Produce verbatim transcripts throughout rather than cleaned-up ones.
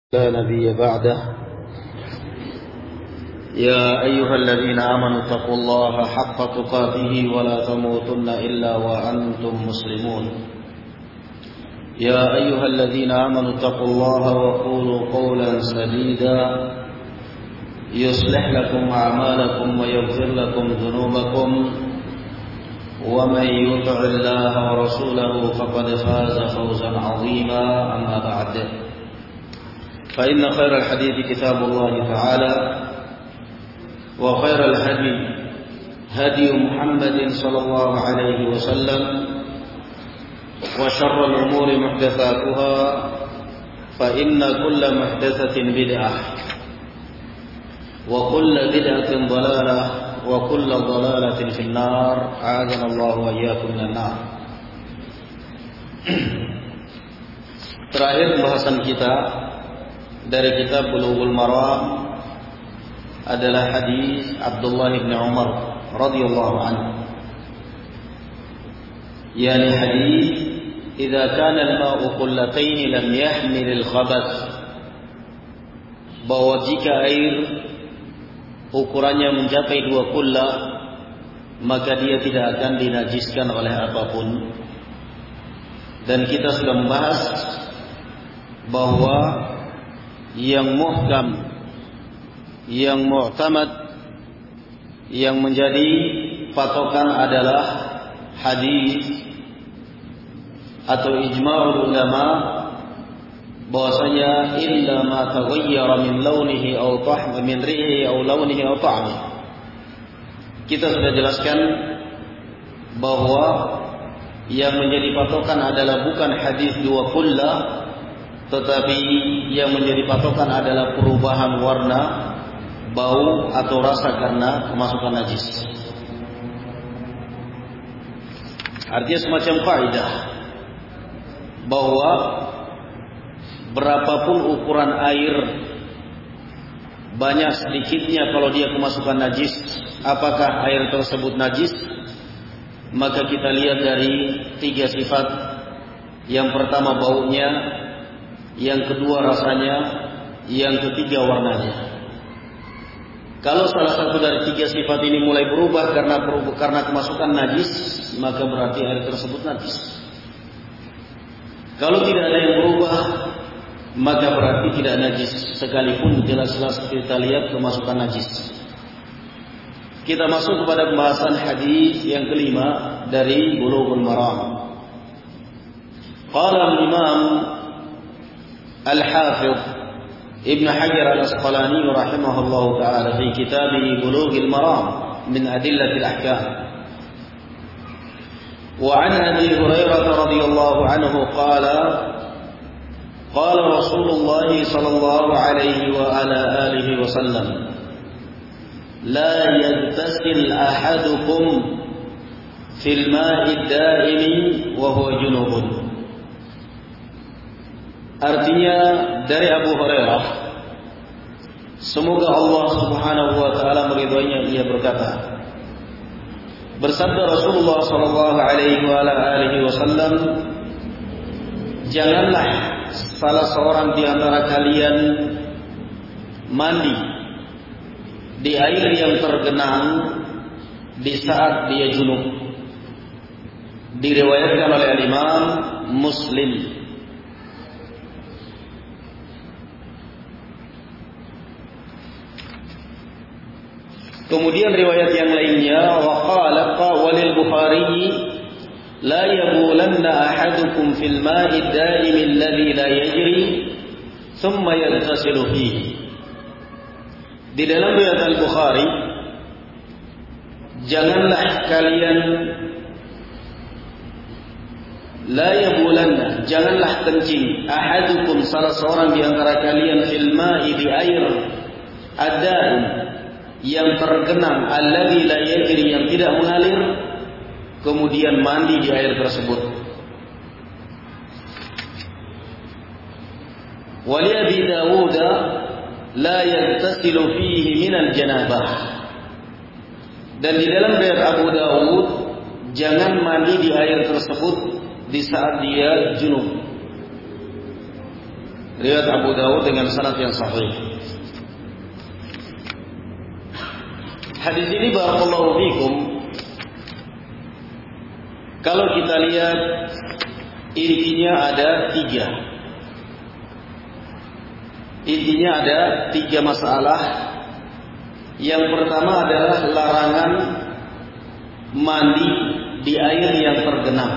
لا نبي بعده. يا أيها الذين آمنوا اتقوا الله حق تقاته ولا تموتن إلا وأنتم مسلمون. يا أيها الذين آمنوا اتقوا الله وقولوا قولا سديدا يصلح لكم أعمالكم ويغفر لكم ذنوبكم ومن يطع الله ورسوله فقد فاز فوزا عظيما. أما بعد، فإن خير الحديث كتاب الله تعالى وخير الهدي هدي محمد صلى الله عليه وسلم وشر الأمور محدثاتها فإن كل محدثة بدعة وكل بدعة ضلالة وكل ضلالة في النار. أعاذنا الله وإياكم من النار. Terakhir pembahasan kita dari kitab Bulughul Maram adalah hadis Abdullah bin Umar radhiyallahu anhu. Yani hadis, "Idza kana al-ma'u qullatayn lam yahmil al-khabath." Bahwa jika air ukurannya mencapai dua kullah, maka dia tidak akan dinajiskan oleh apapun. Dan kita sudah membahas bahwa yang muhkam, yang mu'tamad, yang menjadi patokan adalah hadis atau ijma'ul ulama bahwasanya illa ma taghayyara min launihi aw ta'mi min rihi aw launihi aw ta'mi. Kita sudah jelaskan bahwa yang menjadi patokan adalah bukan hadis dua kullah, tetapi yang menjadi patokan adalah perubahan warna, bau atau rasa karena kemasukan najis. Artinya semacam kaidah bahwa berapapun ukuran air, banyak sedikitnya kalau dia kemasukan najis, apakah air tersebut najis? Maka kita lihat dari tiga sifat. Yang pertama baunya, yang kedua rasanya, yang ketiga warnanya. Kalau salah satu dari tiga sifat ini mulai berubah karena karena kemasukan najis, maka berarti air tersebut najis. Kalau tidak ada yang berubah, maka berarti tidak najis, sekalipun jelas-jelas kita lihat kemasukan najis. Kita masuk kepada pembahasan hadis yang kelima dari Bulughul Maram. Qala al-Imam Al-Hafidh Ibn Hajar Al-Asqalani rahimahullah ta'ala fi kitabih Bulughul Maram min adillatil ahkam. Wa an Abi Hurairah radhiyallahu anhu qala qala Rasulullah sallallahu alaihi wa ala alihi wa sallam la yaghtasil ahadukum fil ma'i ad-da'imi wa huwa junubun. Artinya dari Abu Hurairah, semoga Allah Subhanahu wa taala meridhoinya, ia berkata, bersabda Rasulullah sallallahu alaihi wa alihi wasallam, janganlah salah seorang di antara kalian mandi di air yang tergenang di saat dia junub. Diriwayatkan oleh Imam Muslim. Kemudian riwayat yang lainnya, wa qala walil Bukhari la yabulanna ahadukum fil ma'i ad-da'im alladhi la yajri thumma yaghtasilu fihi. Di dalam riwayat Al-Bukhari, janganlah kalian la yabulanna, janganlah kencing ahadukum salah seorang di antara kalian fil ma'i di air ad-da'im yang tergenang, alladzi la yajri yang tidak mengalir, kemudian mandi di air tersebut. Wa li Abi Dawud la yaghtasilu fihi min al-janabah. Dan di dalam riwayat Abu Dawud, jangan mandi di air tersebut di saat dia junub. riwayat Abu Dawud dengan sanad yang sahih. Hadis ini barakallahu fikum, kalau kita lihat intinya ada tiga. Intinya ada tiga masalah. Yang pertama adalah larangan mandi di air yang tergenang,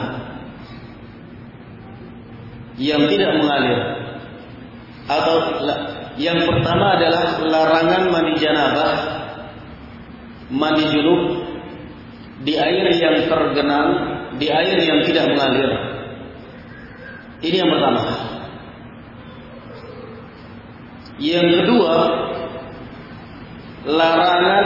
yang tidak mengalir. Atau yang pertama adalah larangan mandi janabah, mandi junub di air yang tergenang, di air yang tidak mengalir. Ini yang pertama. Yang kedua, larangan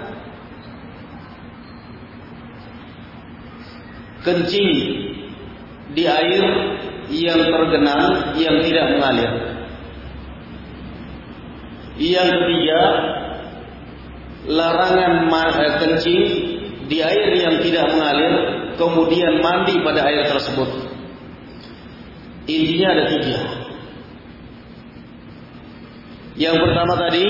kencing di air yang tergenang, yang tidak mengalir. Yang ketiga, larangan kencing di air yang tidak mengalir, kemudian mandi pada air tersebut. Intinya ada tiga. Yang pertama tadi,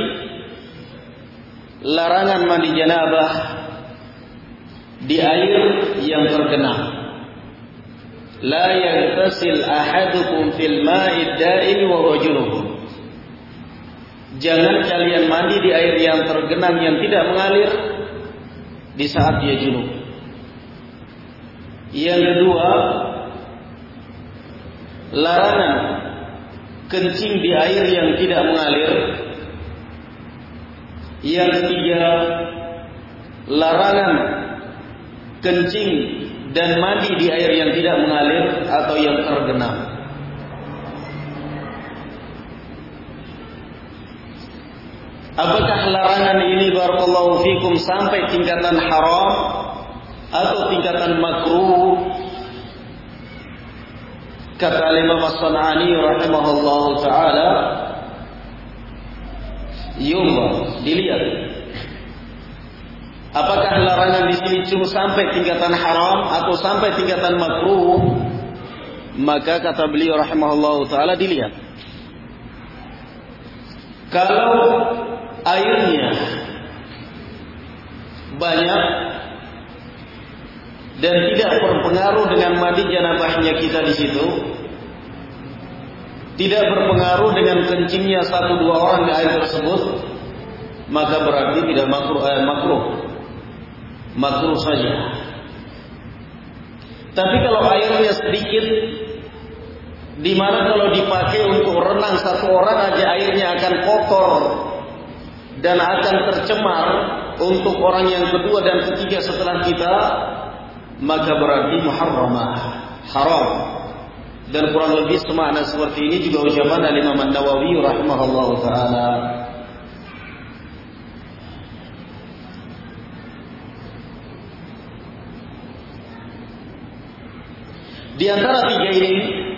larangan mandi janabah di air yang tergenang. La yaghtasil ahadukum fil ma'id da'il wa huwa junub. Jangan kalian mandi di air yang tergenang yang tidak mengalir di saat dia junub. Yang kedua, larangan kencing di air yang tidak mengalir. Yang ketiga, larangan kencing dan mandi di air yang tidak mengalir atau yang tergenang. Apakah larangan ini barakallahu fikum sampai tingkatan haram atau tingkatan makruh? Kata Imam As-San'ani rahimahullahu taala, yumma, dilihat apakah larangan di sini cuma sampai tingkatan haram atau sampai tingkatan makruh. Maka kata beliau rahimahullahu taala, dilihat. Kalau airnya banyak dan tidak berpengaruh dengan mandi janabahnya kita di situ, tidak berpengaruh dengan kencingnya satu dua orang di air tersebut, maka berarti tidak makruh, eh, makruh, makruh saja. Tapi kalau airnya sedikit, di mana kalau dipakai untuk renang satu orang aja airnya akan kotor dan akan tercemar untuk orang yang kedua dan ketiga setelah kita, maka berarti muharramah, haram. Dan kurang lebih semakna seperti ini juga ucapan dari Imam An-Nawawi rahimahullahu taala. Di antara tiga ini,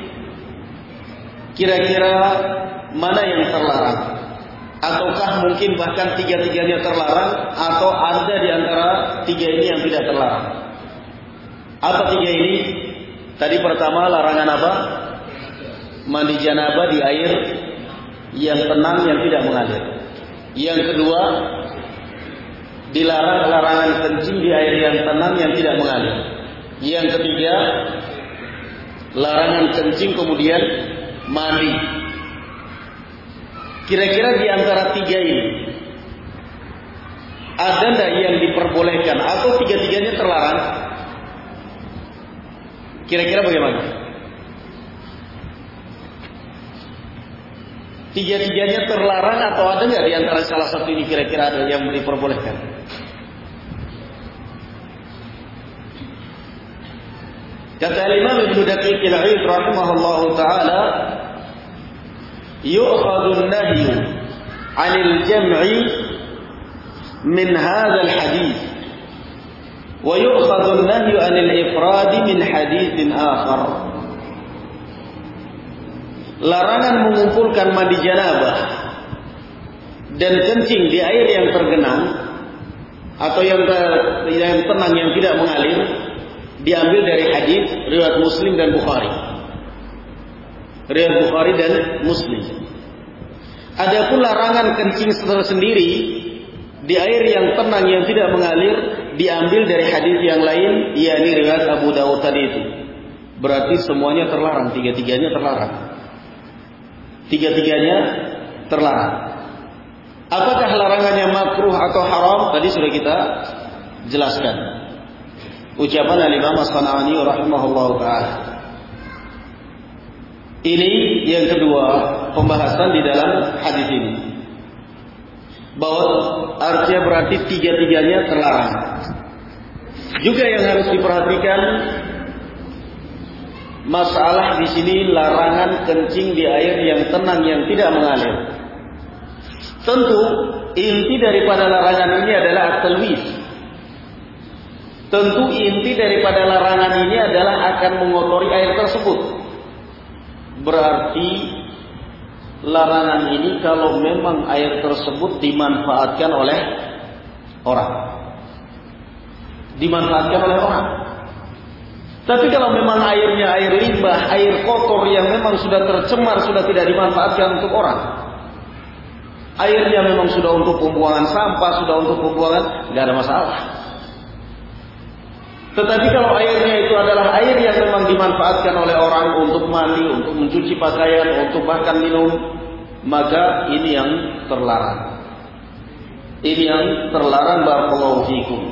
kira-kira mana yang terlarang? Ataukah mungkin bahkan tiga-tiganya terlarang, atau ada di antara tiga ini yang tidak terlarang? Apa tiga ini? Tadi pertama, larangan apa? Mandi janabah di air yang tenang, yang tidak mengalir. Yang kedua, dilarang larangan kencing di air yang tenang, yang tidak mengalir. Yang ketiga, larangan kencing kemudian mandi. Kira-kira di antara tiga ini, ada tidak yang diperbolehkan atau tiga-tiganya terlarang? Kira-kira bagaimana? Tiga-tiganya terlarang atau ada nggak di antara salah satu ini kira-kira ada yang diperbolehkan? Kata Imam Ibnu Daqiq al-Eid rahimahullahu taala, yu'khadhu an-nahyu 'anil jam'i min hadzal hadits wa yu'khadhu an-nahyu 'anil ifrad min haditsin akhar. Larangan mengumpulkan mandi janabah dan kencing di air yang tergenang atau yang, yang tenang, yang tidak mengalir, diambil dari hadis riwayat Muslim dan Bukhari. Riwayat Bukhari dan Muslim. Adapun larangan kencing tersendiri di air yang tenang yang tidak mengalir diambil dari hadis yang lain, yakni riwayat Abu Dawud tadi itu. Berarti semuanya terlarang, tiga-tiganya terlarang. Tiga-tiganya terlarang. Apakah larangannya makruh atau haram? Tadi sudah kita jelaskan. Ucapan Al-Imam As-San'ani rahimahullahu ta'ala. Ini yang kedua pembahasan di dalam hadis ini. Bahwa artinya berarti tiga-tiganya terlarang. Juga yang harus diperhatikan masalah di sini larangan kencing di air yang tenang yang tidak mengalir. Tentu inti daripada larangan ini adalah at-talwis. Tentu inti daripada larangan ini adalah akan mengotori air tersebut. Berarti larangan ini kalau memang air tersebut dimanfaatkan oleh orang. Dimanfaatkan oleh orang. Tapi kalau memang airnya air limbah, air kotor yang memang sudah tercemar, sudah tidak dimanfaatkan untuk orang. Airnya memang sudah untuk pembuangan sampah, sudah untuk pembuangan, nggak ada masalah. Tetapi kalau airnya itu adalah air yang memang dimanfaatkan oleh orang untuk mandi, untuk mencuci pakaian, untuk bahkan minum, maka ini yang terlarang. Ini yang terlarang, barakallahu fikum.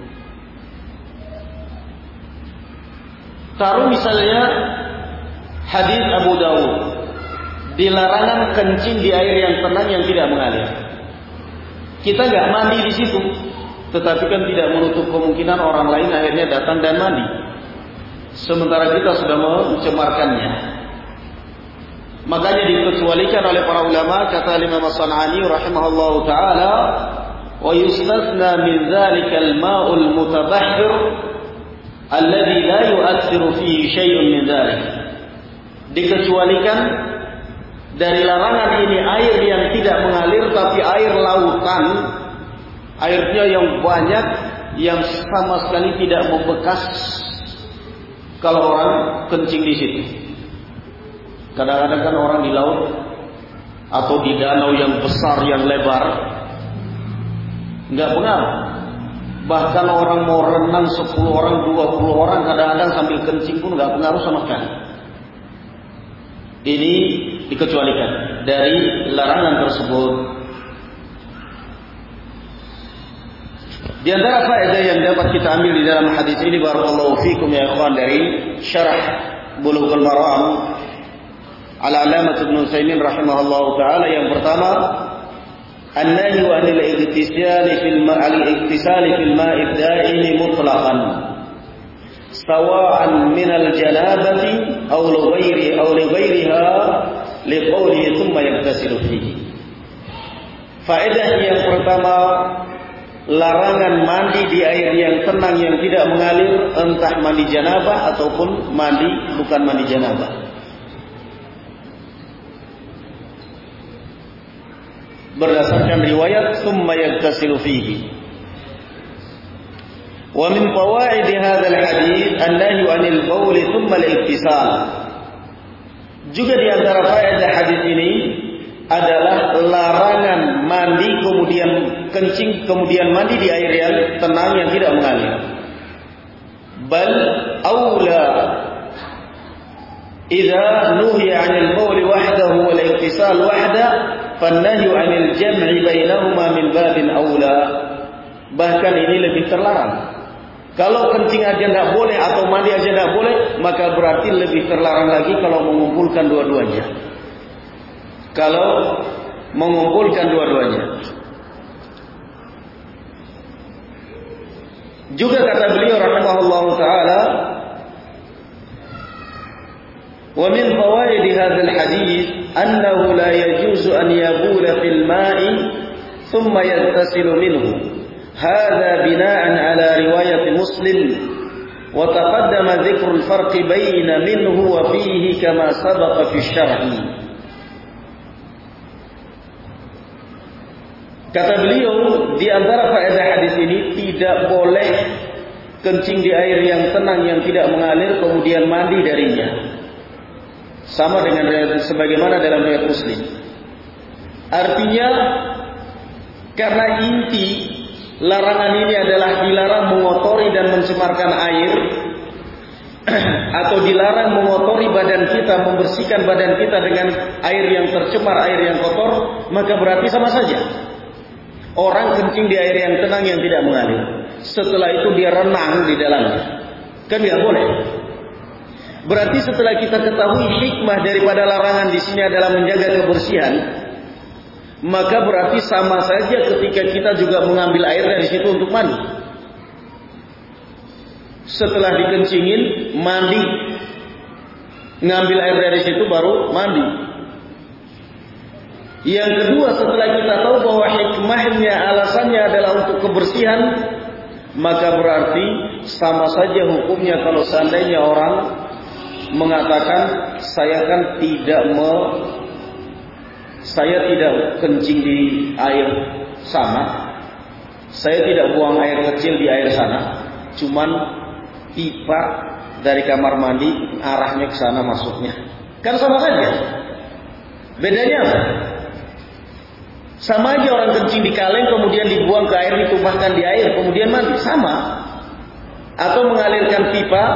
Taruh misalnya hadis Abu Dawud, dilarangan kencing di air yang tenang yang tidak mengalir. Kita nggak mandi di situ, tetapi kan tidak menutup kemungkinan orang lain akhirnya datang dan mandi. Sementara kita sudah mencemarkannya. Makanya dikecualikan oleh para ulama, kata Imam As-San'ani rahimahullahu taala, wa yustasna min dzalikal ma'ul mutabahhir alladhi la yu'athiru fihi syai'un min dzalik. Dikecualikan dari larangan ini air yang tidak mengalir tapi air lautan, airnya yang banyak yang sama sekali tidak membekas kalau orang kencing di situ. Kadang-kadang kan orang di laut atau di danau yang besar yang lebar nggak pengaruh. Bahkan orang mau renang sepuluh orang, dua puluh orang kadang-kadang sambil kencing pun nggak pengaruh sama sekali. Ini dikecualikan dari larangan tersebut. Di antara faedah yang dapat kita ambil di dalam hadis ini, barakallahu fikum ya ikhwan, dari syarah Bulughul Maram Al-Allamah Ibnu Utsaimin rahimahullahu taala, yang pertama, an-nahyu 'anil igtisali fil ma'al igtisali fil ma'id da'imi mutlaqan sawa'an min al-janabati aw li ghairi aw li ghairiha liqawlihi thumma yaghtasilu fihi. Faedah yang pertama, larangan mandi di air yang tenang yang tidak mengalir, entah mandi janabah ataupun mandi bukan mandi janabah. Berdasarkan riwayat thumma yaghtasilu fihi. Wa min fawaid hadzal hadits an-nahyu 'anil bawl thumma al-igtisal. Juga di antara faedah hadis ini adalah larangan mandi kemudian kencing kemudian mandi di air yang tenang yang tidak mengalir. Bal aula idza nuhiya 'anil bawl wahdahu wal igtisal wahda fan-nahyu 'anil jam'i bainahuma min babin aula. Bahkan ini lebih terlarang. Kalau kencing aja tidak boleh atau mandi aja tidak boleh, maka berarti lebih terlarang lagi kalau mengumpulkan dua-duanya. Kalau mengumpulkan dua-duanya. Juga kata beliau rahimahullahu taala, wa min fawaid hadzal hadits annahu la yajuzu an yabula fil ma'i thumma yaghtasilu minhu. هذا بناء على رواية مسلم وتقدم ذكر الفرق بين منه وفيه كما سبق في الشرح. Kata beliau, di antara faedah hadis ini tidak boleh kencing di air yang tenang yang tidak mengalir kemudian mandi darinya. Sama dengan sebagaimana dalam riwayat Muslim. Artinya karena inti larangan ini adalah dilarang mengotori dan mencemarkan air, atau dilarang mengotori badan kita, membersihkan badan kita dengan air yang tercemar, air yang kotor, maka berarti sama saja. Orang kencing di air yang tenang yang tidak mengalir, setelah itu dia renang di dalamnya, kan tidak boleh. Berarti setelah kita ketahui hikmah daripada larangan di sini adalah menjaga kebersihan, maka berarti sama saja ketika kita juga mengambil air dari situ untuk mandi. Setelah dikencingin, mandi, ngambil air dari situ baru mandi. Yang kedua, setelah kita tahu bahwa hikmahnya, alasannya adalah untuk kebersihan, maka berarti sama saja hukumnya kalau seandainya orang mengatakan saya kan tidak me, saya tidak kencing di air sana, saya tidak buang air kecil di air sana, cuman pipa dari kamar mandi arahnya ke sana masuknya. Kan sama saja. Bedanya apa? Sama aja orang kencing di kaleng kemudian dibuang ke air, ditumpahkan di air kemudian mandi, sama. Atau mengalirkan pipa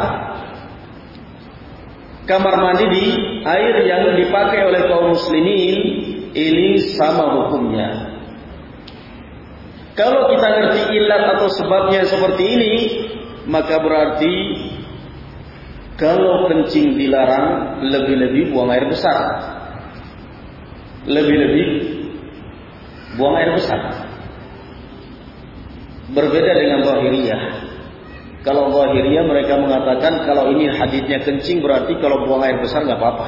kamar mandi di air yang dipakai oleh kaum muslimin, ini sama hukumnya. Kalau kita ngerti ilat atau sebabnya seperti ini, maka berarti kalau kencing dilarang, lebih-lebih buang air besar. Lebih-lebih buang air besar. Berbeda dengan Zahiriyah. Kalau Zahiriyah mereka mengatakan kalau ini hadisnya kencing berarti kalau buang air besar nggak apa-apa.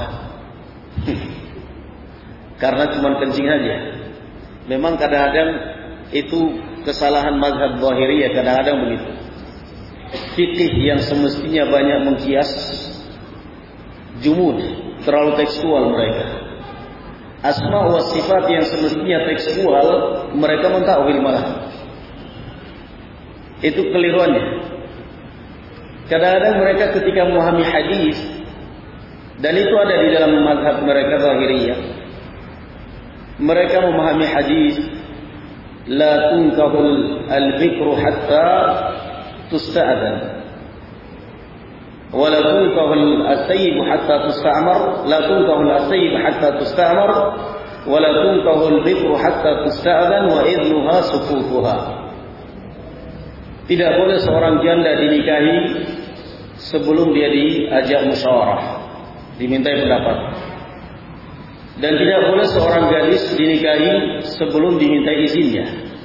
Karena cuma kencing aja. Memang kadang-kadang itu kesalahan mazhab Zahiriyah, kadang-kadang begitu. Fikih yang semestinya banyak mengkias, jumud, terlalu tekstual mereka. Asma wa sifat yang semestinya tekstual, mereka mentakwil malah. Itu keliruannya. Kadang-kadang mereka ketika memahami hadis, dan itu ada di dalam mazhab mereka Zahiriyah, mereka memahami hadis, la tunkahul al-bikru hatta tusta'adan, wa la tunkahul as-sayyib hatta tusta'mar, la tunkahul as-sayyib hatta tusta'mar, wa la tunkahul bikru hatta tusta'adan, wa idnuha sukutuha. Tidak boleh seorang janda dinikahi sebelum dia diajak musyawarah, dimintai pendapat. Dan tidak boleh seorang gadis dinikahi sebelum dimintai izinnya.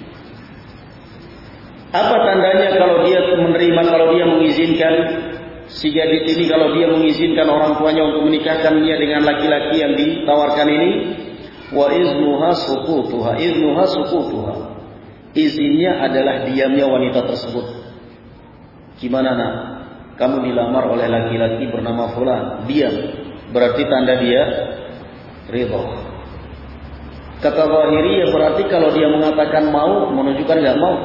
Apa tandanya kalau dia menerima, kalau dia mengizinkan si gadis ini, kalau dia mengizinkan orang tuanya untuk menikahkannya dengan laki-laki yang ditawarkan ini? Wa iznuha sukutuha, iznuha sukutuha. Izinnya adalah diamnya wanita tersebut. Gimana nak? Kamu dilamar oleh laki-laki bernama fulan, diam. Berarti tanda dia ridho. Kata Zahiriyah berarti kalau dia mengatakan mau, menunjukkan enggak mau.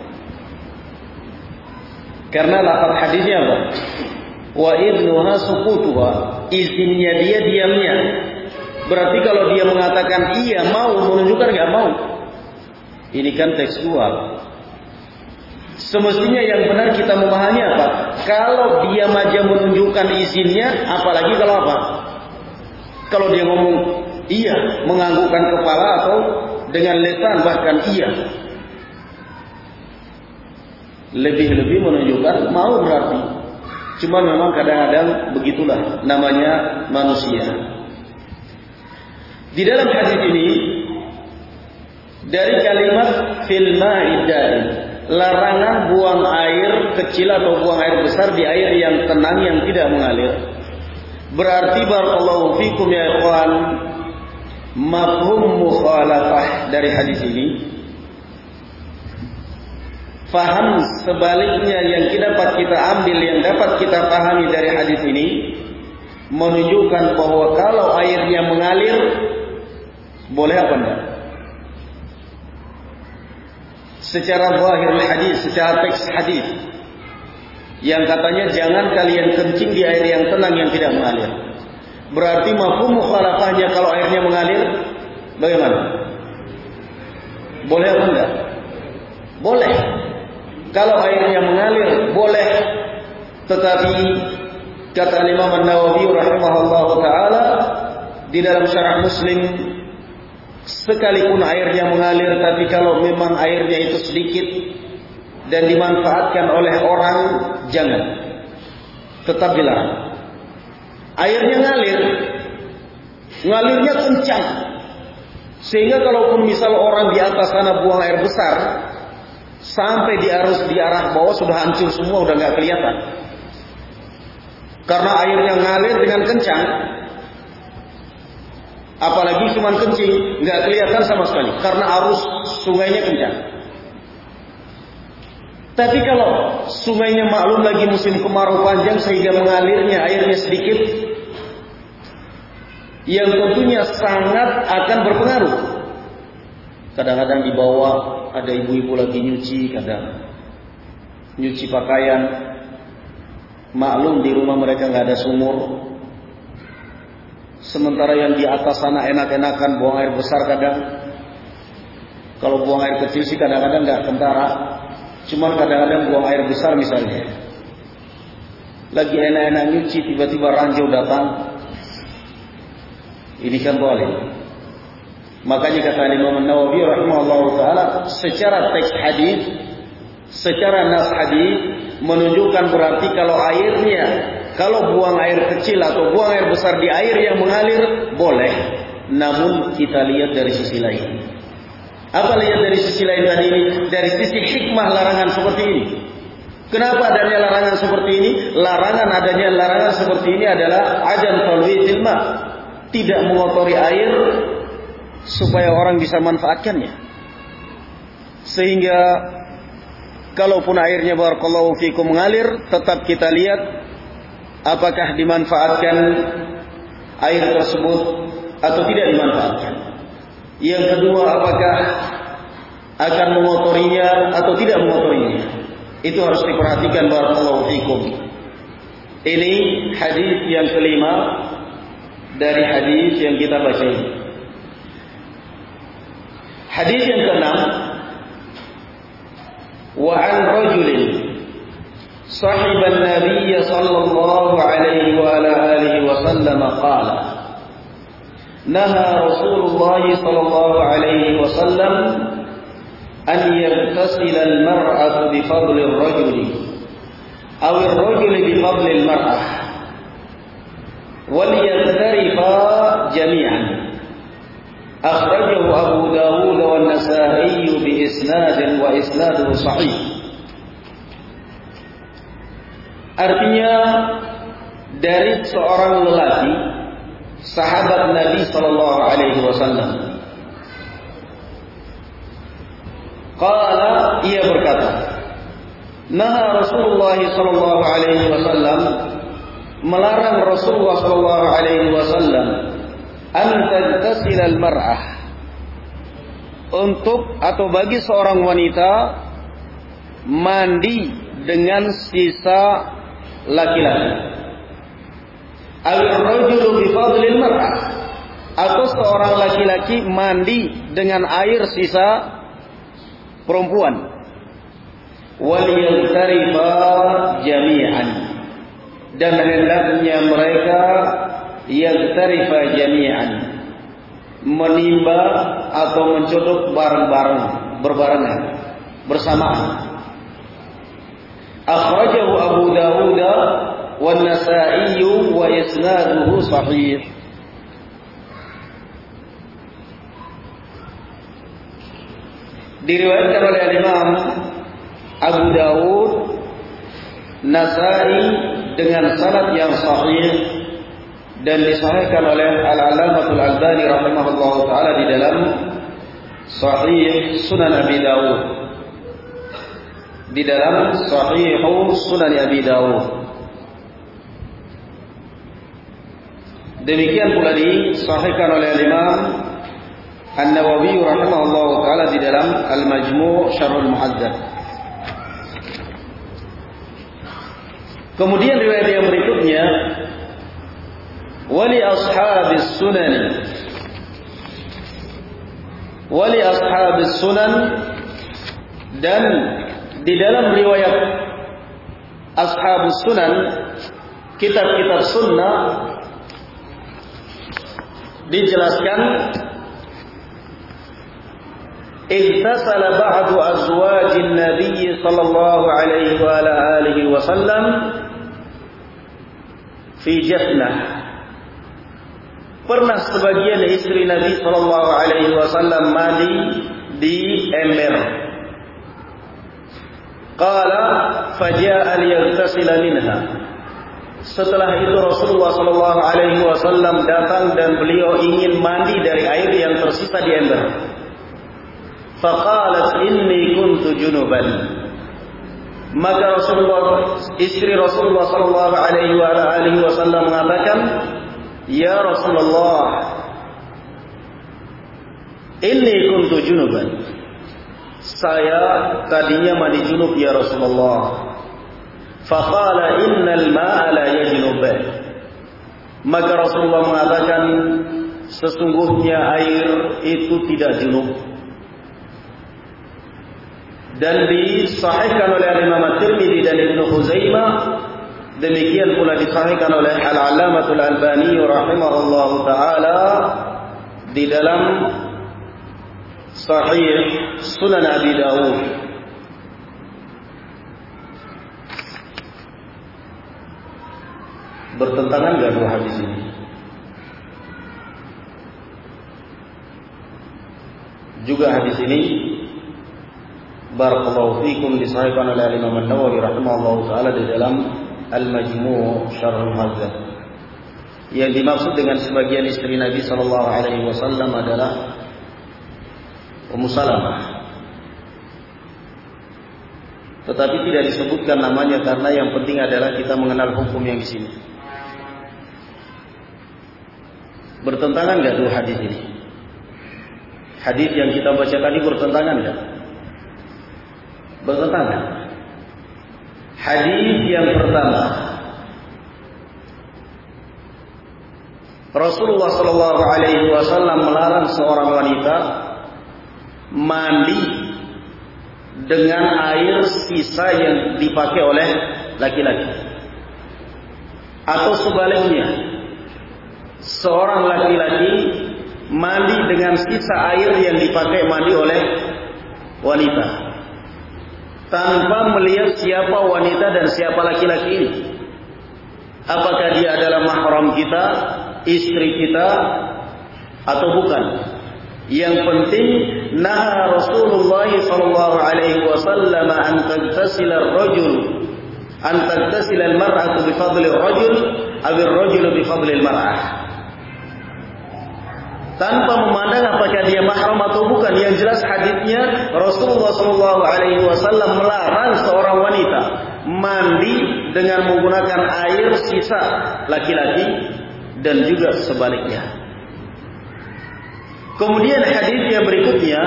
Karena lafaz hadisnya apa? Wa idnuha sukutuha, izinnya dia diamnya. Berarti kalau dia mengatakan iya mau, menunjukkan enggak mau. Ini kan tekstual. Semestinya yang benar kita memahami apa? Kalau dia aja menunjukkan izinnya, apalagi kalau apa? Kalau dia ngomong iya, menganggukkan kepala atau dengan lisan bahkan iya, lebih-lebih menunjukkan mau berarti. Cuma memang kadang-kadang begitulah namanya manusia. Di dalam hadis ini dari kalimat fil ma'idari, larangan buang air kecil atau buang air besar di air yang tenang yang tidak mengalir. Berarti barakallahu fikum ya ikhwan, mafhum mukhalafah dari hadis ini, faham sebaliknya yang dapat kita ambil, yang dapat kita pahami dari hadis ini, menunjukkan bahwa kalau airnya mengalir boleh apa enggak? Secara zahir hadis, secara teks hadis yang katanya jangan kalian kencing di air yang tenang yang tidak mengalir. Berarti mafhum mukhalafahnya kalau airnya mengalir bagaimana? Boleh atau enggak? Boleh. Kalau airnya mengalir boleh. Tetapi kata Imam An-Nawawi rahimahullah taala di dalam syarah Muslim, sekalipun airnya mengalir, tapi kalau memang airnya itu sedikit dan dimanfaatkan oleh orang, jangan. Tetap dilarang. Airnya ngalir, ngalirnya kencang, sehingga kalaupun misal orang di atas sana buang air besar, sampai di arus di arah bawah sudah hancur semua, udah nggak kelihatan. Karena airnya ngalir dengan kencang, apalagi cuma kencing, nggak kelihatan sama sekali, karena arus sungainya kencang. Tapi kalau sungainya maklum lagi musim kemarau panjang sehingga mengalirnya airnya sedikit, yang tentunya sangat akan berpengaruh. Kadang-kadang di bawah ada ibu-ibu lagi nyuci, kadang nyuci pakaian. Maklum di rumah mereka nggak ada sumur. Sementara yang di atas sana enak-enakan buang air besar kadang. Kalau buang air kecil sih kadang-kadang nggak kentara. Cuman kadang-kadang buang air besar misalnya, lagi enak-enak nyuci, tiba-tiba ranjau datang. Ini kan boleh. Makanya kata Imam An-Nawawi rahimahullah taala, secara teks hadis, secara nas hadis menunjukkan berarti kalau airnya, kalau buang air kecil atau buang air besar di air yang mengalir boleh. Namun kita lihat dari sisi lain. Apa lihat dari sisi lain tadi ini? Dari sisi hikmah larangan seperti ini. Kenapa adanya larangan seperti ini? Larangan adanya larangan seperti ini adalah adam talwitil ma, tidak mengotori air supaya orang bisa manfaatkannya. Sehingga kalaupun airnya barakallahu fikum mengalir, tetap kita lihat apakah dimanfaatkan air tersebut atau tidak dimanfaatkan. Yang kedua, apakah akan mengotorinya atau tidak mengotorinya. Itu harus diperhatikan barakallahu fikum. Ini hadis yang kelima dari hadis yang kita baca ini. Hadis yang keenam, wa an rajulin sahiban nabiy sallallahu alaihi wa ala alihi wa sallam qala نهى رسول الله صلى الله عليه وسلم أن يغتسل المرأة بفضل الرجل أو الرجل بفضل المرأة وليغترفا جميعا. أخرجه أبو داود والنسائي بإسناد وإسناده صحيح. Artinya dari seorang lelaki sahabat Nabi sallallahu alaihi wasallam. Qala, ia berkata, Naha Rasulullah sallallahu alaihi wasallam, melarang Rasulullah sallallahu alaihi wasallam an tagtasil al-mar'ah, untuk atau bagi seorang wanita mandi dengan sisa laki-laki. Al-rajulu bi fadlil mar'ah, atau seorang laki-laki mandi dengan air sisa perempuan. Wal yaghtarifa jami'an, dan hendaknya mereka yaghtarifa jami'an, menimba atau mencodok bareng-bareng, berbarengan, bersamaan. Akhrajahu Abu Dawud والنسائي وإسناده صحيح. Diriwayatkan oleh Imam Abu Dawud, Nasai dengan sanad yang sahih, dan disahihkan oleh Al-Alamatul Albani rahimahullah taala di dalam Sahih Sunan Abi Dawud, di dalam Sahih Sunan Abi Dawud. Demikian pula disahihkan oleh Imam An-Nawawi rahimahullah taala di dalam Al-Majmu' Syarhul Muhadzab. Kemudian riwayat yang berikutnya Wali ashabis sunan, wali ashabis sunan, dan di dalam riwayat ashabus sunan, kitab-kitab sunnah, dijelaskan ihtasala ba'du azwajin nabiy sallallahu alaihi wa ala alihi wasallam fi jannah. Pernah sebagian istri Nabi sallallahu alaihi wasallam mandi di ember. Qala faja'a liyaghtasila minha. Setelah itu Rasulullah sallallahu alaihi wasallam datang dan beliau ingin mandi dari air yang tersisa di ember. Faqalat inni kuntu junuban. Maka Rasulullah, istri Rasulullah sallallahu alaihi wasallam mengatakan, "Ya Rasulullah, inni kuntu junuban." Saya tadinya mandi junub ya Rasulullah. Faqala innal ma'a la yajnub. Maka Rasulullah mengatakan, sesungguhnya air itu tidak junub. Dan disahihkan oleh Imam At-Tirmidzi dan Ibnu Khuzaimah, demikian pula disahihkan oleh Al-Allamatul Albani rahimahullahu taala di dalam Sahih Sunan Abi Dawud. Bertentangan enggak dua hadis ini? Juga hadis ini barakallahu fikum disahihkan oleh Imam An-Nawawi rahimahullahu taala di dalam Al-Majmu' Syarh Al-Muhadzab. Yang dimaksud dengan sebagian istri Nabi sallallahu alaihi wasallam adalah Ummu Salamah. Tetapi tidak disebutkan namanya karena yang penting adalah kita mengenal hukum yang di sini. Bertentangan enggak dua hadis ini? Hadis yang kita baca tadi bertentangan enggak? Bertentangan. Hadis yang pertama, Rasulullah sallallahu alaihi wasallam melarang seorang wanita mandi dengan air sisa yang dipakai oleh laki-laki. Atau sebaliknya, seorang laki-laki mandi dengan sisa air yang dipakai mandi oleh wanita, tanpa melihat siapa wanita dan siapa laki-laki ini. Apakah dia adalah mahram kita, istri kita, atau bukan. Yang penting, naha Rasulullah sallallahu alaihi wasallam an taghtasila ar-rajul an taghtasila al-mar'atu bi fadli ar-rajul aw ar-rajulu bi fadli al-mar'ah. Tanpa memandang apakah dia mahram atau bukan. Yang jelas hadisnya Rasulullah sallallahu alaihi wasallam melarang seorang wanita mandi dengan menggunakan air sisa laki-laki dan juga sebaliknya. Kemudian hadis yang berikutnya,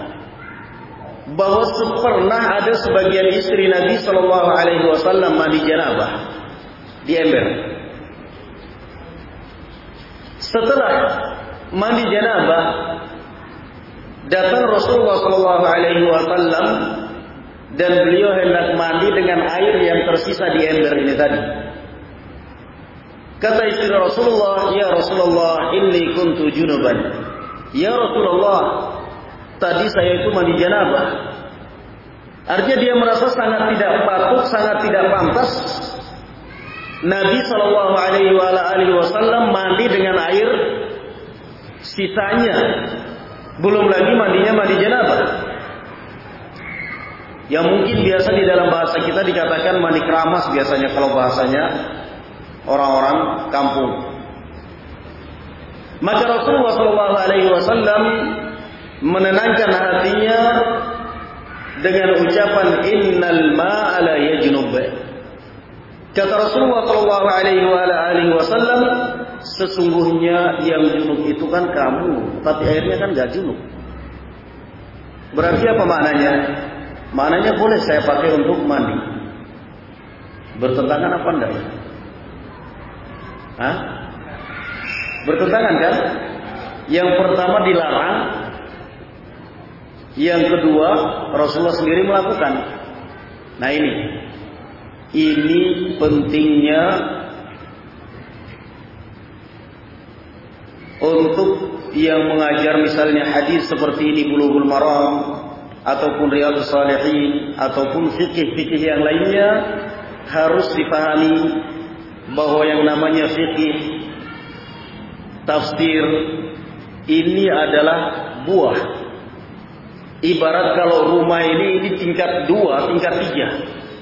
bahwa pernah ada sebagian istri Nabi sallallahu alaihi wasallam mandi janabah di ember. Setelah mandi janabah, datang Rasulullah sallallahu alaihi wasallam dan beliau hendak mandi dengan air yang tersisa di ember ini tadi. Kata istri Rasulullah, "Ya Rasulullah, inni kuntu junuban." Ya Rasulullah, tadi saya itu mandi janabah. Artinya dia merasa sangat tidak patut, sangat tidak pantas Nabi sallallahu alaihi wasallam mandi dengan air sisanya. Belum lagi mandinya mandi janabah. Yang mungkin biasa di dalam bahasa kita dikatakan mandi keramas biasanya kalau bahasanya orang-orang kampung. Maka Rasulullah sallallahu alaihi wasallam menenangkan hatinya dengan ucapan innal ma'a la yajnub. Kata Rasulullah sallallahu alaihi wasallam, sesungguhnya yang junub itu kan kamu, tapi airnya kan enggak junub. Berarti apa maknanya? Maknanya boleh saya pakai untuk mandi. Bertentangan apa enggak? Hah? Bertentangan kan? Yang pertama dilarang, yang kedua Rasulullah sendiri melakukan. Nah ini, ini pentingnya untuk yang mengajar misalnya hadis seperti ini, Bulughul Maram ataupun Riyadhus Shalihin ataupun fikih-fikih yang lainnya, harus dipahami bahwa yang namanya fikih, tafsir ini adalah buah. Ibarat kalau rumah ini ini tingkat dua, tingkat tiga.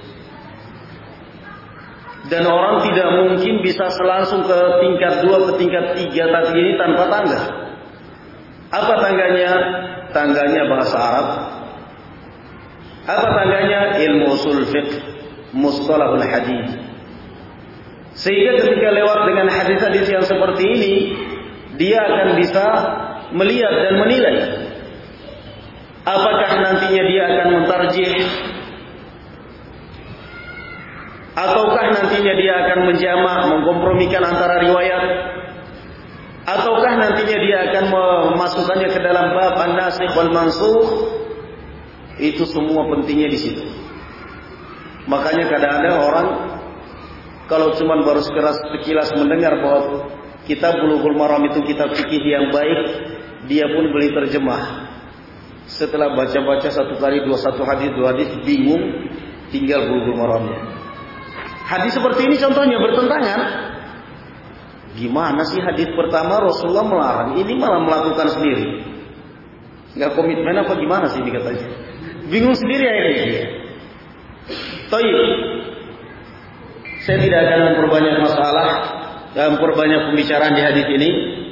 Dan orang tidak mungkin bisa selangsung ke tingkat dua, ke tingkat tiga tadi ini tanpa tangga. Apa tangganya? Tangganya bahasa Arab. Apa tangganya? Ilmu usul fiqh, mustalahul hadis. Sehingga ketika lewat dengan hadis-hadis yang seperti ini, dia akan bisa melihat dan menilai. Apakah nantinya dia akan mentarjih, ataukah nantinya dia akan menjamak, mengkompromikan antara riwayat, ataukah nantinya dia akan memasukkannya ke dalam bab an-nasikh wal mansukh. Itu semua pentingnya di situ. Makanya kadang-kadang orang kalau cuma baru sekeras sekilas mendengar bahwa kitab Bulughul Maram itu kitab fikih yang baik, dia pun beli terjemah. Setelah baca-baca satu kali, dua satu hadis, dua hadis, bingung, tinggal Bulughul Maramnya. Hadis seperti ini contohnya bertentangan. Gimana sih hadis pertama Rasulullah melarang, ini malah melakukan sendiri. Enggak komitmen apa gimana sih ini katanya? Bingung sendiri akhirnya. Taib. Saya tidak akan memperbanyak masalah dan memperbanyak pembicaraan di hadis ini.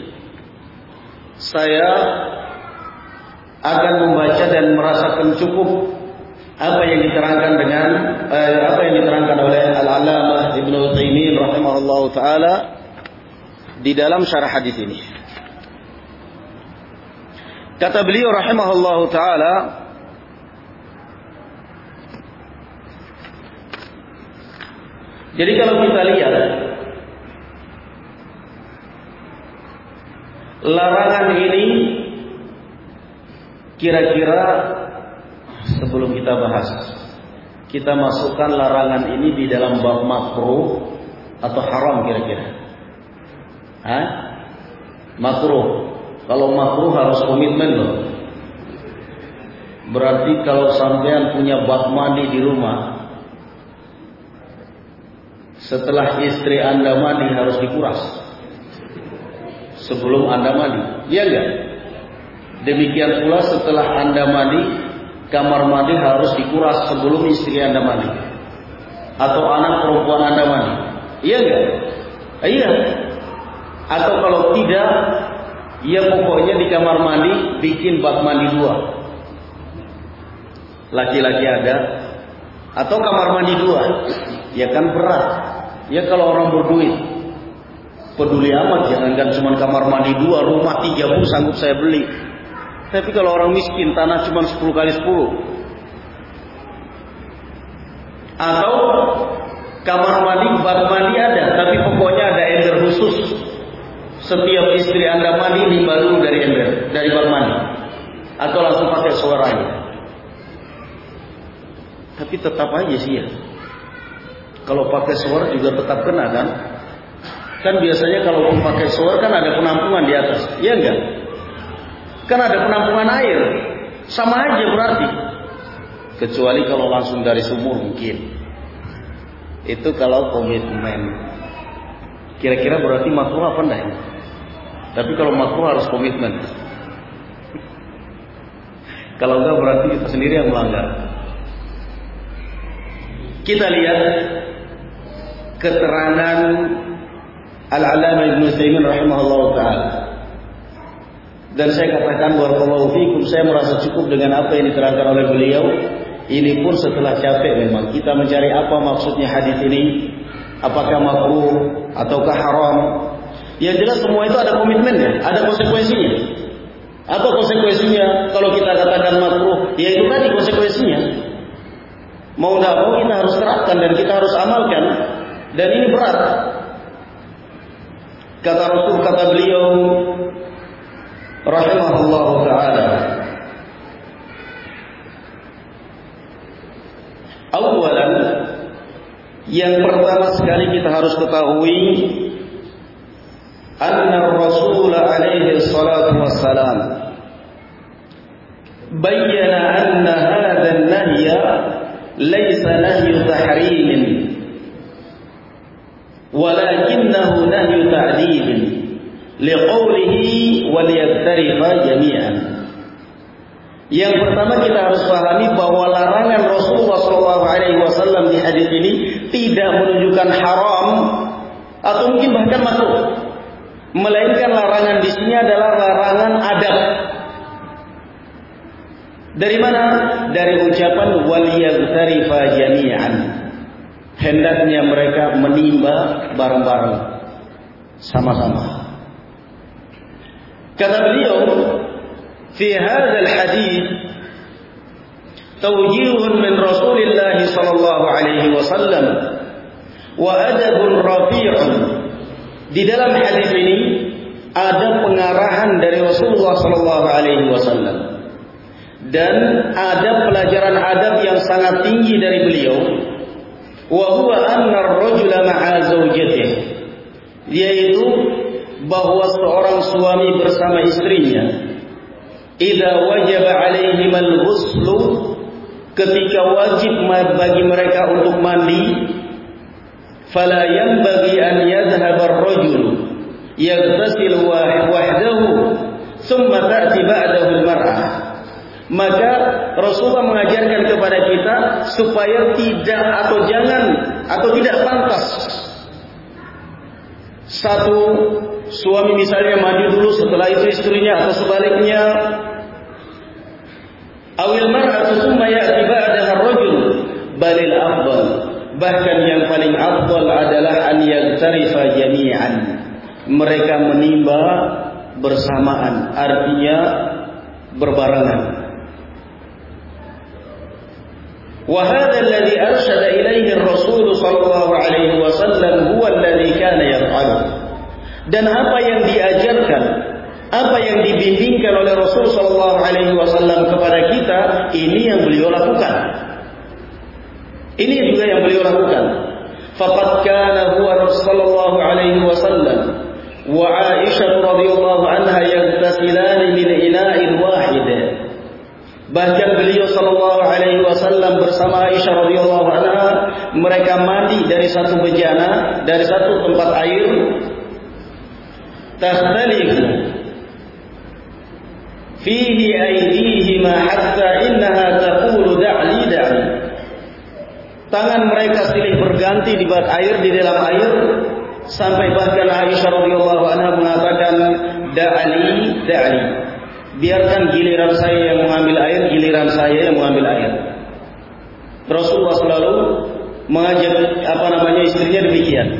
Saya akan membaca dan merasakan cukup apa yang diterangkan dengan eh, apa yang diterangkan oleh Al-Allamah Ibnu Utsaimin rahimahullahu taala di dalam syarah hadis ini. Kata beliau rahimahullahu taala, jadi kalau kita lihat larangan ini, kira-kira sebelum kita bahas, kita masukkan larangan ini di dalam bab makruh atau haram kira-kira. Hah? Makruh. Kalau makruh harus komitmen loh. Berarti kalau sampean punya bak mandi di rumah, setelah istri Anda mandi harus dikuras sebelum Anda mandi. Iya enggak? Demikian pula setelah Anda mandi, kamar mandi harus dikuras sebelum istri Anda mandi atau anak perempuan Anda mandi. Iya enggak? Iya. Atau kalau tidak, ya pokoknya di kamar mandi bikin bak mandi dua. Laki-laki ada atau kamar mandi dua. Ya kan berat. Ya kalau orang berduit peduli amat, jangankan cuma kamar mandi dua, rumah tiga pun sanggup saya beli. Tapi kalau orang miskin tanah cuma sepuluh kali sepuluh. Atau kamar mandi, bak mandi ada, tapi pokoknya ada ember khusus. Setiap istri Anda mandi nimba dulu dari ember, dari bak mandi. Atau langsung pakai shower aja. Tapi tetap aja sih ya. Kalau pakai shower juga tetap kena kan? Kan biasanya kalau pakai shower kan ada penampungan di atas, iya enggak? Kan ada penampungan air, sama aja berarti. Kecuali kalau langsung dari sumur mungkin. Itu kalau komitmen. Kira-kira berarti makruh apa enggak? Tapi kalau makruh harus komitmen. Kalau enggak berarti kita sendiri yang melanggar. Kita lihat keterangan Al-Allamah Ibnu Utsaimin rahimahullah taala. Dan saya katakan barakallahu fikum, saya merasa cukup dengan apa yang diterangkan oleh beliau. Ini pun setelah capek memang kita mencari apa maksudnya hadis ini, apakah makruh ataukah haram. Yang jelas semua itu ada komitmennya, ada konsekuensinya. Apa konsekuensinya kalau kita katakan makruh? Ya itu tadi konsekuensinya. Mau tidak mau kita harus terapkan dan kita harus amalkan. Dan ini berat. Kata Rasul kata beliau rahimahullah ta'ala, awalan, yang pertama sekali kita harus ketahui, anna Rasul alaihi salatu wassalam bayyana anna hadha an-nahya laysa nahyu tahrimin walakinnahu nahyu ta'dibin liqawlihi walyaktarifa jami'an. Yang pertama kita harus pahami bahwa larangan Rasulullah shallallahu alaihi wasallam di hadis ini tidak menunjukkan haram atau mungkin bahkan makruh, melainkan larangan di sini adalah larangan adab. Dari mana? Dari ucapan walyaktarifa jami'an. Hendaknya mereka menimba bareng-bareng, sama-sama. Kata beliau, fi hadzal hadits tawjihun min Rasulillah sallallahu alaihi wasallam wa adabun rafi'un. Di dalam hadis ini ada pengarahan dari Rasulullah sallallahu alaihi wasallam dan ada pelajaran adab yang sangat tinggi dari beliau. Wa huwa anna ar-rajula ma'a zawjatihi, yaitu bahwa seorang suami bersama istrinya, idza wajaba alaihim al-ghuslu, ketika wajib bagi mereka untuk mandi, fala yanbaghi an yadhhab ar-rajul yaghtasil wahdahu thumma ta'ti ba'dahu al-mar'ah. Maka Rasulullah mengajarkan kepada kita supaya tidak atau jangan atau tidak pantas satu suami misalnya mandi dulu, setelah itu istrinya, atau sebaliknya. Awil mar'atu thumma ya'ti ba'daha ar-rajul, balil afdal, bahkan yang paling afdal adalah an yaghtarifa jami'an, mereka menimba bersamaan, artinya berbarengan. Wa hadha alladhi arshada ilayhi ar-rasul sallallahu alaihi wasallam huwa alladhi kana yaf'alu. Dan apa yang diajarkan, apa yang dibimbingkan oleh Rasul sallallahu alaihi wasallam kepada kita, ini yang beliau lakukan. Ini juga yang beliau lakukan. Faqad kana huwa sallallahu alaihi wasallam wa Aisyah radhiyallahu anha yaghtasilan min ina'in wahid. Bahkan beliau sallallahu alaihi wasallam bersama Aisyah radhiyallahu anha, mereka mandi dari satu bejana, dari satu tempat air. Takhtalifu fihi aydihima hatta innaha taqulu da'li da'li. Tangan mereka silih berganti di bak air, di dalam air, sampai bahkan Aisyah radhiyallahu anha mengatakan da'li da'li. Biarkan giliran saya yang mengambil air, giliran saya yang mengambil air. Rasulullah selalu mengajak apa namanya istrinya demikian.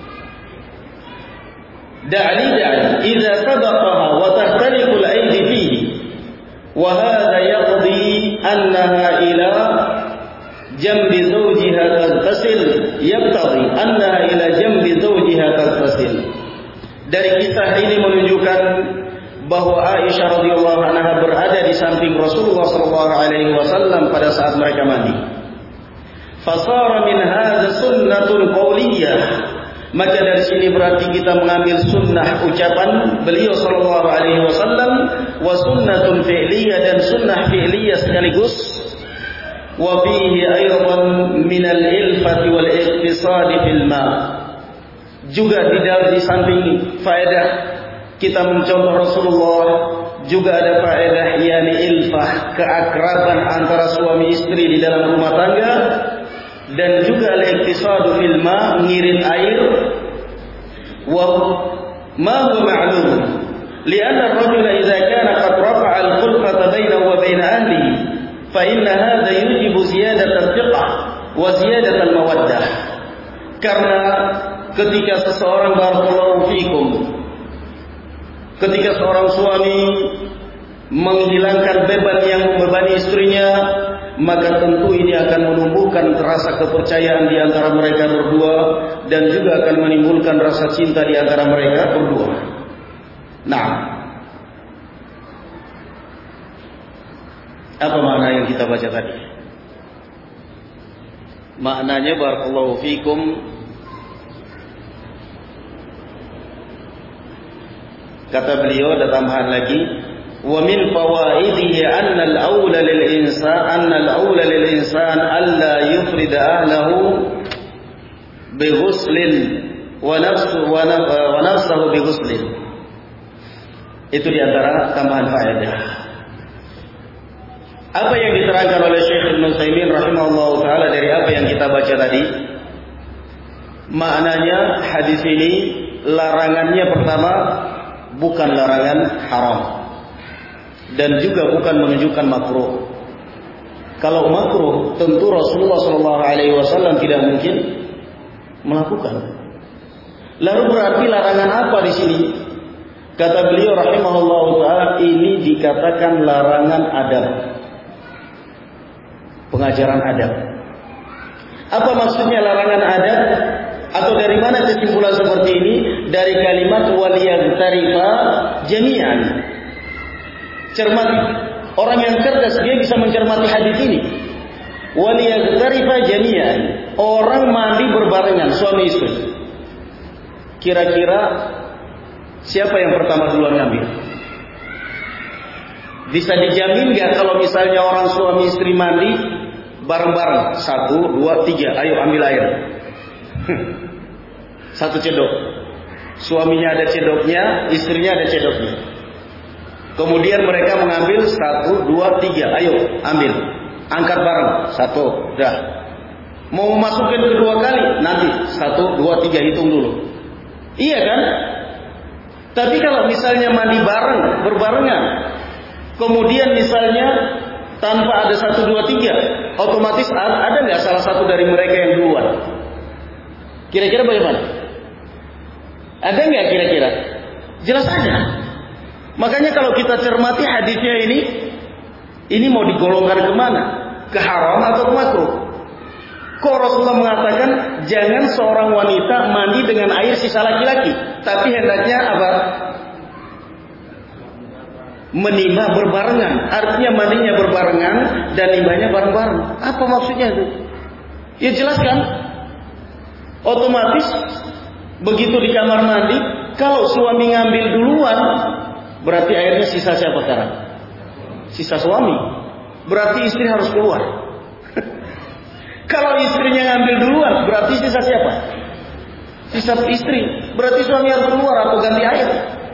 Da'li da'li idza sabaqaha wa tahtaliqu al-aydi fihi wa hadha yaqdi annaha ila jambi zawjiha taghtasil, yaqtadi annaha ila jambi zawjiha taghtasil. Dari kisah ini menunjukkan bahwa Aisyah radhiyallahu anha berada di samping Rasulullah sallallahu alaihi wasallam pada saat mereka mandi. Fasara min hadza sunnatun qauliyah. Maka dari sini berarti kita mengambil sunnah ucapan beliau sallallahu alaihi wasallam, wa sunnatun fi'liyah, dan sunnah fi'liyah sekaligus. Wa fihi aydan min al-ilfati wal iqtisadi fil ma. Juga di dalam di samping faedah kita mencontoh Rasulullah, juga ada faedah yakni ilfah, keakraban antara suami istri di dalam rumah tangga, dan juga al-iqtisadu fil ma, ngirit air. Wa ma huwa ma'lum li'anna ar-rajula idza kana qad rafa'a al-khulqata bainahu wa bain ahlihi fa inna hadha yujibu ziyadat al-thiqah wa ziyadat al-mawaddah. Karena ketika seseorang, barakallahu fikum, ketika seorang suami menghilangkan beban yang membebani istrinya, maka tentu ini akan menumbuhkan rasa kepercayaan di antara mereka berdua, dan juga akan menimbulkan rasa cinta di antara mereka berdua. Nah, apa makna yang kita baca tadi? Maknanya barakallahu fikum, kata beliau ada tambahan lagi, wa min fawaidihi anna al-aula lil insan anna al-aula lil insan alla yufrida ahlahu bi ghuslin wa nafsu wa nafsuhu bi ghuslin. Itu di antara tambahan faedah. Apa yang diterangkan oleh Syekh Ibnu Utsaimin rahimahullah taala dari apa yang kita baca tadi? Maknanya hadis ini larangannya pertama bukan larangan haram dan juga bukan menunjukkan makruh. Kalau makruh tentu Rasulullah shallallahu alaihi wasallam tidak mungkin melakukan. Lalu berarti larangan apa di sini? Kata beliau rahimahullah taala, ini dikatakan larangan adab. Pengajaran adab. Apa maksudnya larangan adab? Atau dari mana kesimpulan seperti ini? Dari kalimat waliyaghtarifa jami'an. Cermati. Orang yang cerdas dia bisa mencermati hadis ini. Waliyaghtarifa jami'an. Orang mandi berbarengan suami istri. Kira-kira siapa yang pertama duluan ngambil? Bisa dijamin gak kalau misalnya orang suami istri mandi bareng-bareng, satu, dua, tiga, ayo ambil air. Satu cedok. Suaminya ada cedoknya, istrinya ada cedoknya. Kemudian mereka mengambil satu, dua, tiga, ayo ambil. Angkat bareng, satu, dah. Mau masukin kedua kali, nanti satu, dua, tiga, hitung dulu. Iya kan? Tapi kalau misalnya mandi bareng, berbarengan, kemudian misalnya tanpa ada satu, dua, tiga, otomatis ada nggak salah satu dari mereka yang duluan? Kira-kira bagaimana? Ada nggak kira-kira? Jelas ada. Makanya kalau kita cermati hadisnya ini, ini mau digolongkan kemana? Ke haram atau ke makruh? Kok Rasulullah mengatakan jangan seorang wanita mandi dengan air sisa laki-laki, tapi hendaknya apa? Menimba berbarengan. Artinya mandinya berbarengan dan nimbanya bareng-bareng. Apa maksudnya itu? Ya jelaskan. Otomatis begitu di kamar mandi, kalau suami ngambil duluan, berarti airnya sisa siapa sekarang? Sisa suami. Berarti istri harus keluar. Kalau istrinya ngambil duluan, berarti sisa siapa? Sisa istri. Berarti suami harus keluar atau ganti air.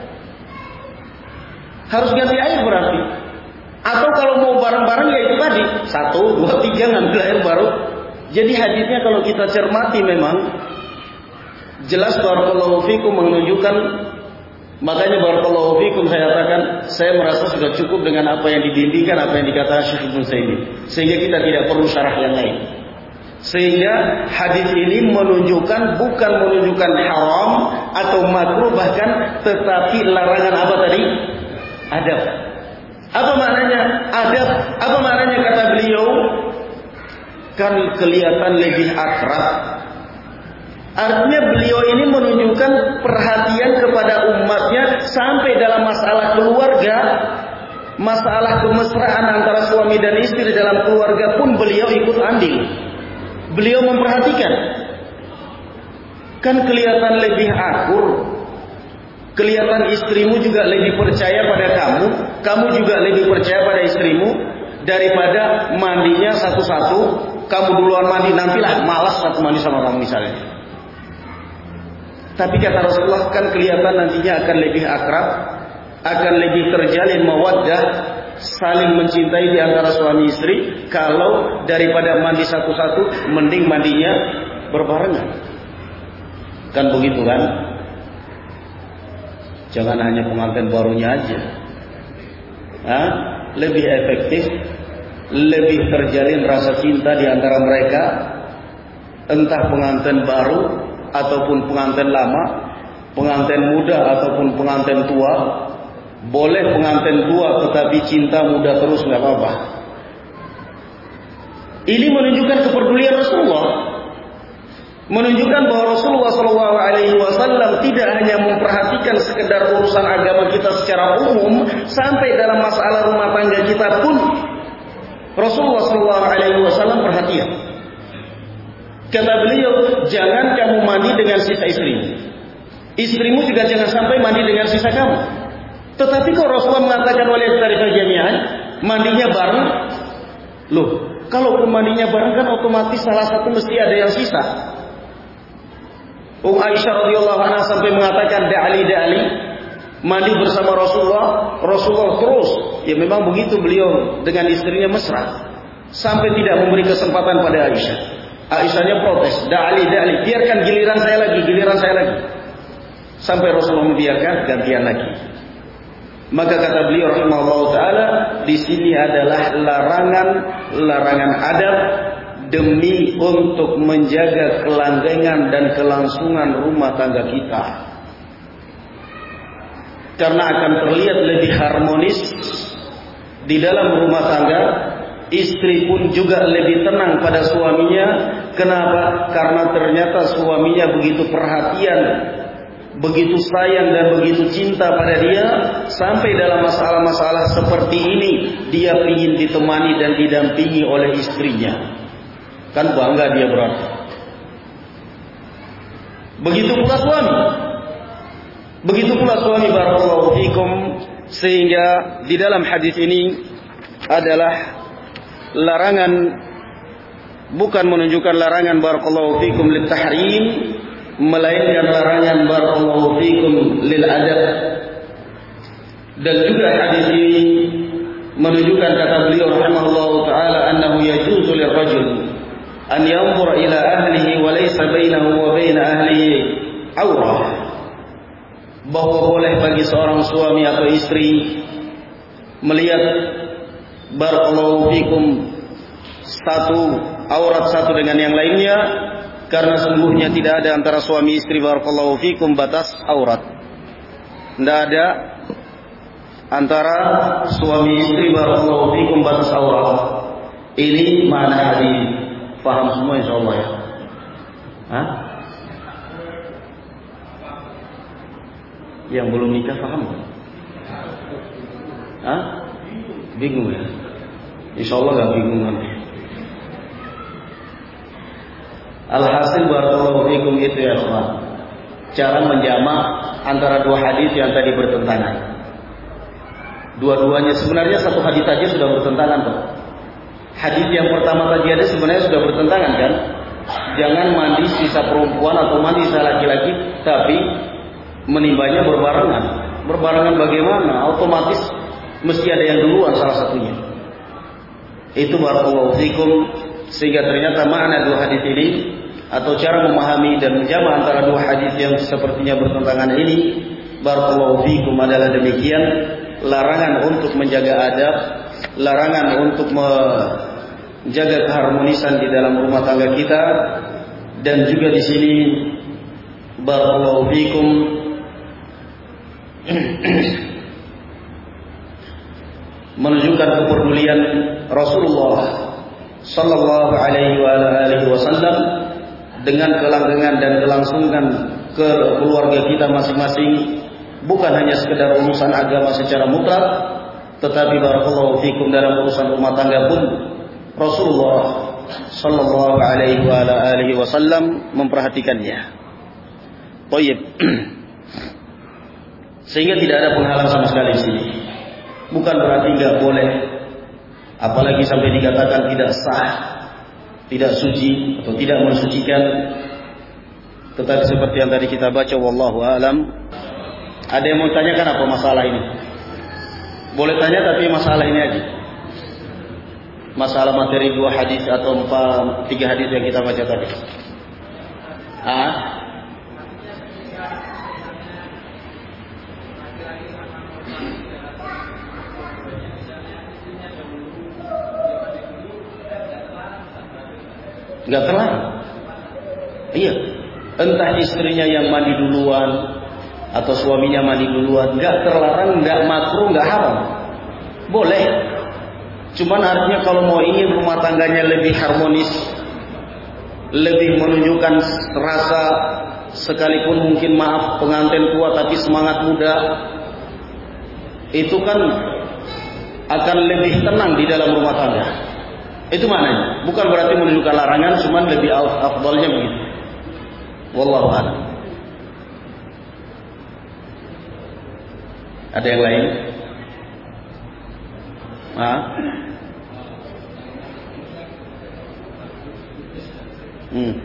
Harus ganti air berarti. Atau kalau mau bareng-bareng ya itu tadi, satu, dua, tiga ngambil air baru. Jadi hadisnya kalau kita cermati memang jelas barakallahu fikum menunjukkan. Makanya barakallahu fikum saya katakan, saya merasa sudah cukup dengan apa yang dibimbingkan, apa yang dikatakan Syekh Ibnu Utsaimin. Sehingga kita tidak perlu syarah yang lain. Sehingga hadis ini menunjukkan bukan menunjukkan haram atau makruh, bahkan tetapi larangan apa tadi? Adab. Apa maknanya adab? Apa maknanya kata beliau? Kan kelihatan lebih akrab. Artinya beliau ini menunjukkan perhatian kepada umatnya sampai dalam masalah keluarga, masalah kemesraan antara suami dan istri dalam keluarga pun beliau ikut andil. Beliau memperhatikan. Kan kelihatan lebih akur. Kelihatan istrimu juga lebih percaya pada kamu, kamu juga lebih percaya pada istrimu daripada mandinya satu-satu. Kamu duluan mandi, nantilah malas satu mandi sama kamu misalnya. Tapi kata Rasulullah kan kelihatan nantinya akan lebih akrab, akan lebih terjalin mawaddah, saling mencintai di antara suami istri. Kalau daripada mandi satu-satu, mending mandinya berbarengan. Kan begitu kan? Jangan hanya pengantin barunya aja. Hah? Lebih efektif, lebih terjalin rasa cinta di antara mereka. Entah pengantin baru ataupun pengantin lama, pengantin muda ataupun pengantin tua. Boleh pengantin tua tetapi cinta muda terus, nggak apa-apa. Ini menunjukkan kepedulian Rasulullah. menunjukkan bahwa Rasulullah shallallahu alaihi wasallam tidak hanya memperhatikan sekedar urusan agama kita secara umum, sampai dalam masalah rumah tangga kita pun Rasulullah shallallahu alaihi wasallam perhatian. Kata beliau, jangan kamu mandi dengan sisa istrimu, istrimu juga jangan sampai mandi dengan sisa kamu. Tetapi kok Rasulullah mengatakan oleh tarifah jami'an, mandinya bareng. Loh, kalau mandinya bareng kan otomatis salah satu mesti ada yang sisa. Um Aisyah radhiyallahu anha sampai mengatakan da'ali da'ali, mandi bersama Rasulullah. Rasulullah terus, ya memang begitu beliau dengan istrinya mesra, sampai tidak memberi kesempatan pada Aisyah. Aisyahnya protes, da'ali da'ali, biarkan giliran saya lagi, giliran saya lagi. Sampai Rasulullah membiarkan, gantian lagi. Maka kata beliau rahimahullah taala, di sini adalah larangan larangan adab demi untuk menjaga kelanggengan dan kelangsungan rumah tangga kita. Karena akan terlihat lebih harmonis di dalam rumah tangga, istri pun juga lebih tenang pada suaminya. Kenapa? Karena ternyata suaminya begitu perhatian, begitu sayang dan begitu cinta pada dia, sampai dalam masalah-masalah seperti ini dia ingin ditemani dan didampingi oleh istrinya. Kan bangga dia berarti. Begitu pula suami. Begitu pula suami barakallahu fikum. Sehingga di dalam hadis ini adalah larangan, bukan menunjukkan larangan barakallahu fikum lit tahrim, melainkan larangan barakallahu fikum lil adab. Dan juga hadis ini menunjukkan kata beliau rahimahullahu taala annahu yajuzu lirrajul an yanzura ila ahlihi wa laysa bainahu wa bain ahlihi aurah, bahwa boleh bagi seorang suami atau istri melihat barakallahu fikum satu aurat satu dengan yang lainnya, karena sungguhnya tidak ada antara suami istri barakallahu fikum batas aurat. Tidak ada antara suami istri barakallahu fikum batas aurat. Ini makna hadis. Paham semua insyaallah ya? Hah? Yang belum nikah paham kan? Hah? Bingung ya? Insyaallah gak bingung nanti. Alhasil barakallahu fikum itu ya Allah, cara menjamak antara dua hadis yang tadi bertentangan. Dua-duanya sebenarnya satu hadis saja sudah bertentangan tuh. Hadis yang pertama tadi ada sebenarnya sudah bertentangan kan? Jangan mandi sisa perempuan atau mandi sisa laki-laki, tapi menimbanya berbarengan. Berbarengan bagaimana? Otomatis mesti ada yang duluan salah satunya. Itu barakallahu fikum. Sehingga ternyata makna dua hadis ini atau cara memahami dan menjama antara dua hadis yang sepertinya bertentangan ini barakallahu fikum adalah demikian. Larangan untuk menjaga adab, larangan untuk menjaga keharmonisan di dalam rumah tangga kita, dan juga di sini barakallahu fikum menunjukkan kepedulian Rasulullah sallallahu alaihi wa alihi wasallam dengan kelanggengan dan kelangsungan ke keluarga kita masing-masing, bukan hanya sekedar urusan agama secara mutlak, tetapi barakallahu fikum dalam urusan rumah tangga pun Rasulullah sallallahu alaihi wa alihi wasallam memperhatikannya. Thayyib. Sehingga tidak ada penghalang sama sekali di sini. Bukan berarti enggak boleh, apalagi sampai dikatakan tidak sah, tidak suci atau tidak mensucikan. Tetapi seperti yang tadi kita baca, wallahu a'lam. Ada yang mau tanyakan apa masalah ini? Boleh tanya, tapi masalah ini aja. Masalah materi dua hadis atau empat, tiga hadis yang kita baca tadi. Ah? Enggak terlarang. Iya. Entah istrinya yang mandi duluan atau suaminya mandi duluan, enggak terlarang, enggak makruh, enggak haram. Boleh. Cuman artinya kalau mau ingin rumah tangganya lebih harmonis, lebih menunjukkan rasa, sekalipun mungkin maaf pengantin tua tapi semangat muda, itu kan akan lebih tenang di dalam rumah tangga. Itu maknanya. Bukan berarti menunjukkan larangan, cuman lebih afdalnya begitu. Wallahu a'lam. Ada yang lain? Ah? Hmm.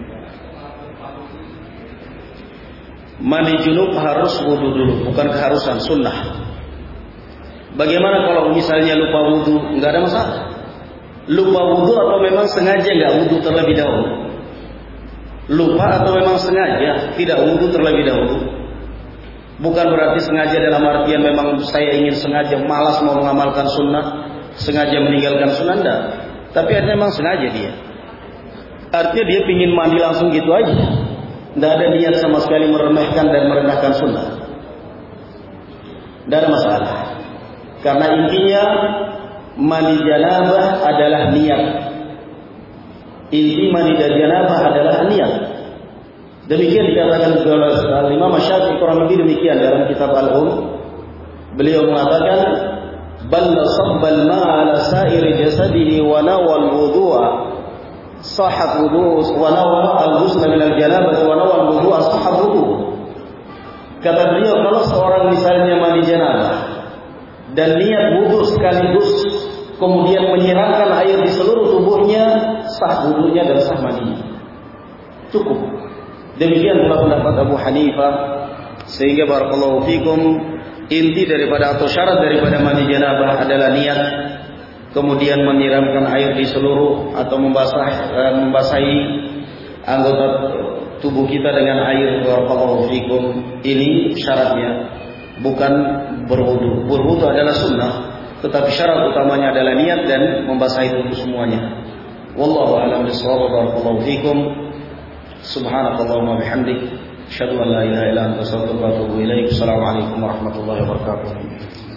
Mandi junub harus wudu dulu, bukan keharusan, sunnah. Bagaimana kalau misalnya lupa wudu? Enggak ada masalah. Lupa wudu atau memang sengaja enggak wudu terlebih dahulu? Lupa atau memang sengaja tidak wudu terlebih dahulu? Bukan berarti sengaja dalam artian memang saya ingin sengaja malas mau mengamalkan sunnah, sengaja meninggalkan sunnah, enggak. Tapi artinya memang sengaja dia. Artinya dia pingin mandi langsung gitu aja. Tidak ada niat sama sekali meremehkan dan merendahkan sunnah. Tidak ada masalah. Karena intinya mandi janabah adalah niat. Inti mandi janabah adalah niat. Demikian dikatakan oleh Imam Syafi'i, kurang lebih demikian dalam kitab Al-Um. Beliau mengatakan, "Balla sabbal ma'a ala sa'iri jasadihi wa nawal wudu'a sahhat wudu' wa nawal al-ghusl min al-janabah wa nawal wudu'a sahhat wudu'." Kata beliau, kalau seorang misalnya mandi janabah dan niat wudu sekaligus, kemudian menyiramkan air di seluruh tubuhnya, sah wudunya dan sah mandinya. Cukup. Demikian pula pendapat Abu Hanifah. Sehingga barakallahu fikum, inti daripada atau syarat daripada mandi janabah adalah niat, kemudian menyiramkan air di seluruh atau membasah eh, membasahi anggota tubuh kita dengan air. Barakallahu fikum, ini syaratnya, bukan berwudu. Berwudu adalah sunnah, tetapi syarat utamanya adalah niat dan membasahi tubuh semuanya. Wallahu a'lam bishawab. Barakallahu fikum. Subhanakallahumma bihamdik, asyhadu an la ilaha illa anta, astaghfiruka wa atubu ilaik. Assalamualaikum warahmatullahi wabarakatuh.